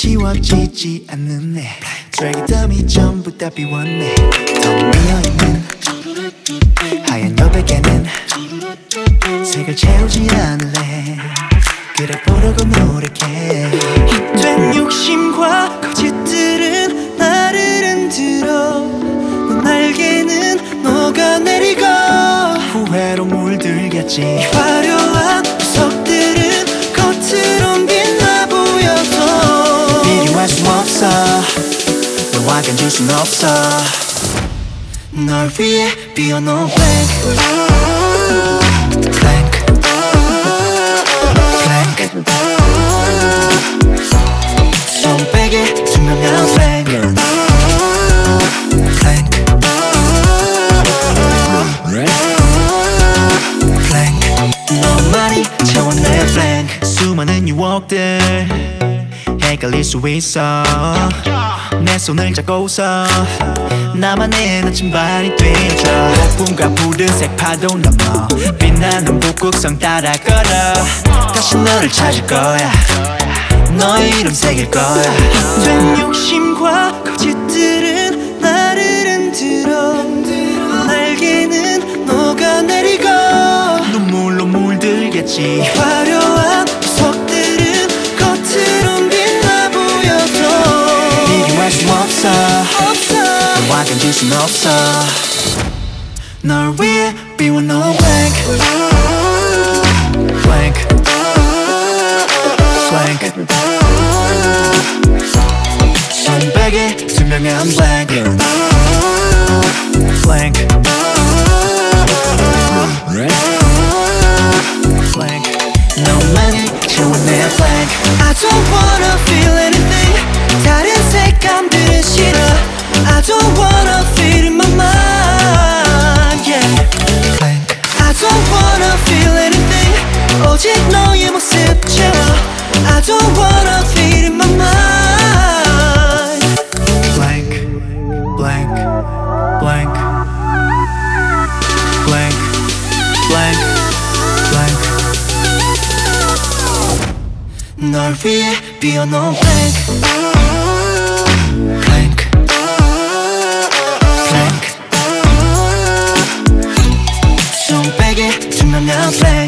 지워지지 않는 내 쓰레기더미 전부 다 비웠네. 텅 비어있는 하얀 여백에는 색을 채우지 않을래. 그래 보려고 노력해. 헛된 욕심과 거짓들은 나를 흔들어. 넌 날개는 녹아내리고 후회로 물들겠지. 화려한 보석들은 겉으론 빛나 보여도 비교할 순 없어. 너와 견줄 순 없어. 널 위해 비워놓은 blank blank blank 손백에 투명한 blank blank blank 너만이 채워내 blank. 수많은 유혹들 헷갈릴 수 있어. 내 손을 잡고서 나만의 나침반이 되어줘. 폭풍과 푸른색 파도 넘어 빛나는 북극성 따라 걸어. 다시 너를 찾을 거야. 너의 이름 새길 거야. 헛된 욕심과 거짓들은 나를 흔들어. 날개는 녹아내리고 눈물로 물들겠지. 화려한 보석들은 겉으론 빛나 보여도 비교할 순 없어. 너와 견줄 순 없어. 널 위해 비워놓은 blank blank blank 손백에 투명한 blank blank blank 너만이 채워내 blank. I don't wanna feel anything. 다른 색감들은 싫어. I don't wanna feel in my mind, yeah. blank. I don't wanna feel anything. 오직 너의 모습 채워. I don't wanna feel in my mind. blank blank blank blank blank blank 널 위해 비워놓은 blank blank blank 손백에 투명한 blank